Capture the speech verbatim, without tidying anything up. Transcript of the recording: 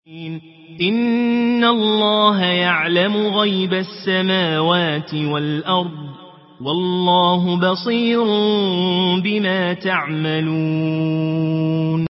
إن الله يعلم غيب السماوات والأرض والله بصير بما تعملون